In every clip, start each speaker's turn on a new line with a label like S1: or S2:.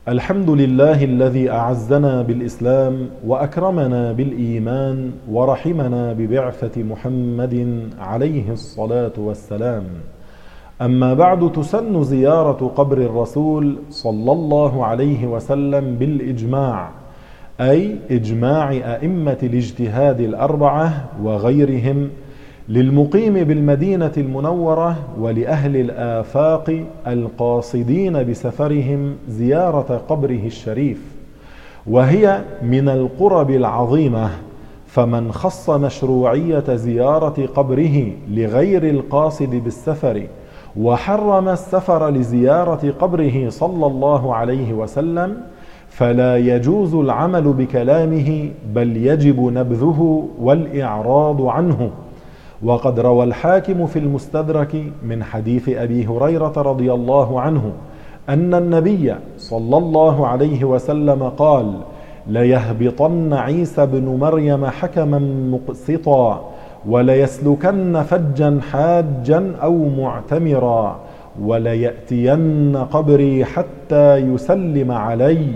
S1: الحمد لله الذي أعزنا بالإسلام وأكرمنا بالإيمان ورحمنا ببعثة محمد عليه الصلاة والسلام. أما بعد، تسن زيارة قبر الرسول صلى الله عليه وسلم بالإجماع، أي إجماع أئمة الاجتهاد الأربعة وغيرهم، للمقيم بالمدينة المنورة ولأهل الآفاق القاصدين بسفرهم زيارة قبره الشريف، وهي من القرب العظيمة. فمن خص مشروعية زيارة قبره لغير القاصد بالسفر وحرم السفر لزيارة قبره صلى الله عليه وسلم فلا يجوز العمل بكلامه، بل يجب نبذه والإعراض عنه. وقد روى الحاكم في المستدرك من حديث أبي هريرة رضي الله عنه أن النبي صلى الله عليه وسلم قال: ليهبطن عيسى بن مريم حكما مقسطا، وليسلكن فجا حاجا أو معتمرا، وليأتين قبري حتى يسلم علي،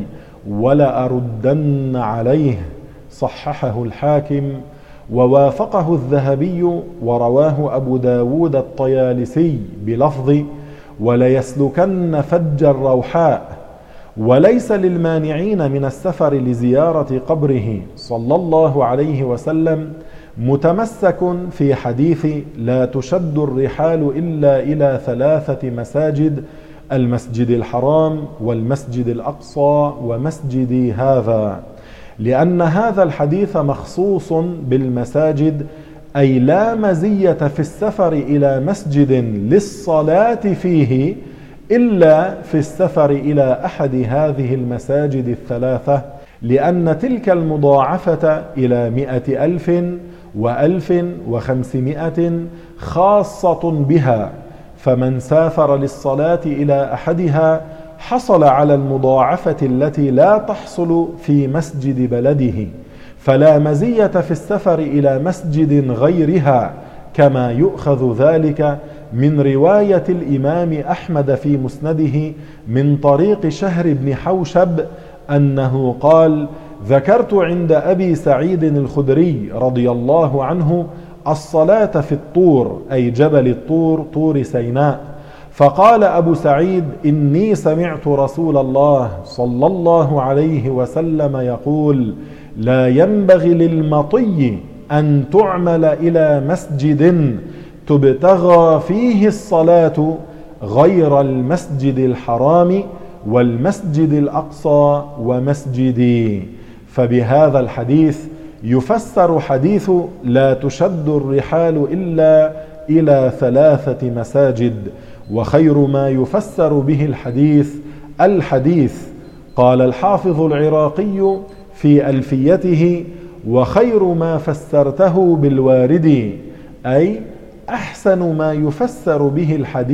S1: ولأردن عليه. صححه الحاكم ووافقه الذهبي، ورواه أبو داود الطيالسي بلفظ: وليسلكن فج الروحاء. وليس للمانعين من السفر لزيارة قبره صلى الله عليه وسلم متمسك في حديث: لا تشد الرحال إلا إلى 3 مساجد، المسجد الحرام والمسجد الأقصى ومسجدي هذا، لأن هذا الحديث مخصوص بالمساجد، أي لا مزية في السفر إلى مسجد للصلاة فيه إلا في السفر إلى أحد هذه المساجد 3، لأن تلك المضاعفة إلى 100,000 و1500 خاصة بها، فمن سافر للصلاة إلى أحدها حصل على المضاعفة التي لا تحصل في مسجد بلده، فلا مزية في السفر إلى مسجد غيرها، كما يؤخذ ذلك من رواية الإمام أحمد في مسنده من طريق شهر بن حوشب أنه قال: ذكرت عند أبي سعيد الخدري رضي الله عنه الصلاة في الطور، أي جبل الطور، طور سيناء، فقال أبو سعيد: إني سمعت رسول الله صلى الله عليه وسلم يقول: لا ينبغي للمطي أن تعمل إلى مسجد تبتغى فيه الصلاة غير المسجد الحرام والمسجد الأقصى ومسجدي. فبهذا الحديث يفسر حديث لا تشد الرحال إلا إلى 3 مساجد، وخير ما يفسر به الحديث. قال الحافظ العراقي في ألفيته: وخير ما فسرته بالوارد، أي أحسن ما يفسر به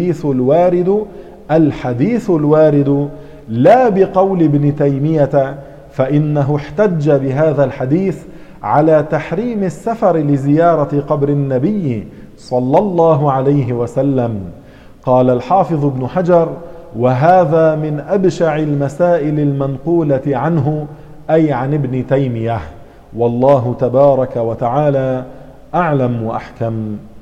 S1: الحديث الوارد، لا بقول ابن تيمية، فإنه احتج بهذا الحديث على تحريم السفر لزيارة قبر النبي صلى الله عليه وسلم. قال الحافظ ابن حجر: وهذا من أبشع المسائل المنقولة عنه، أي عن ابن تيمية. والله تبارك وتعالى أعلم وأحكم.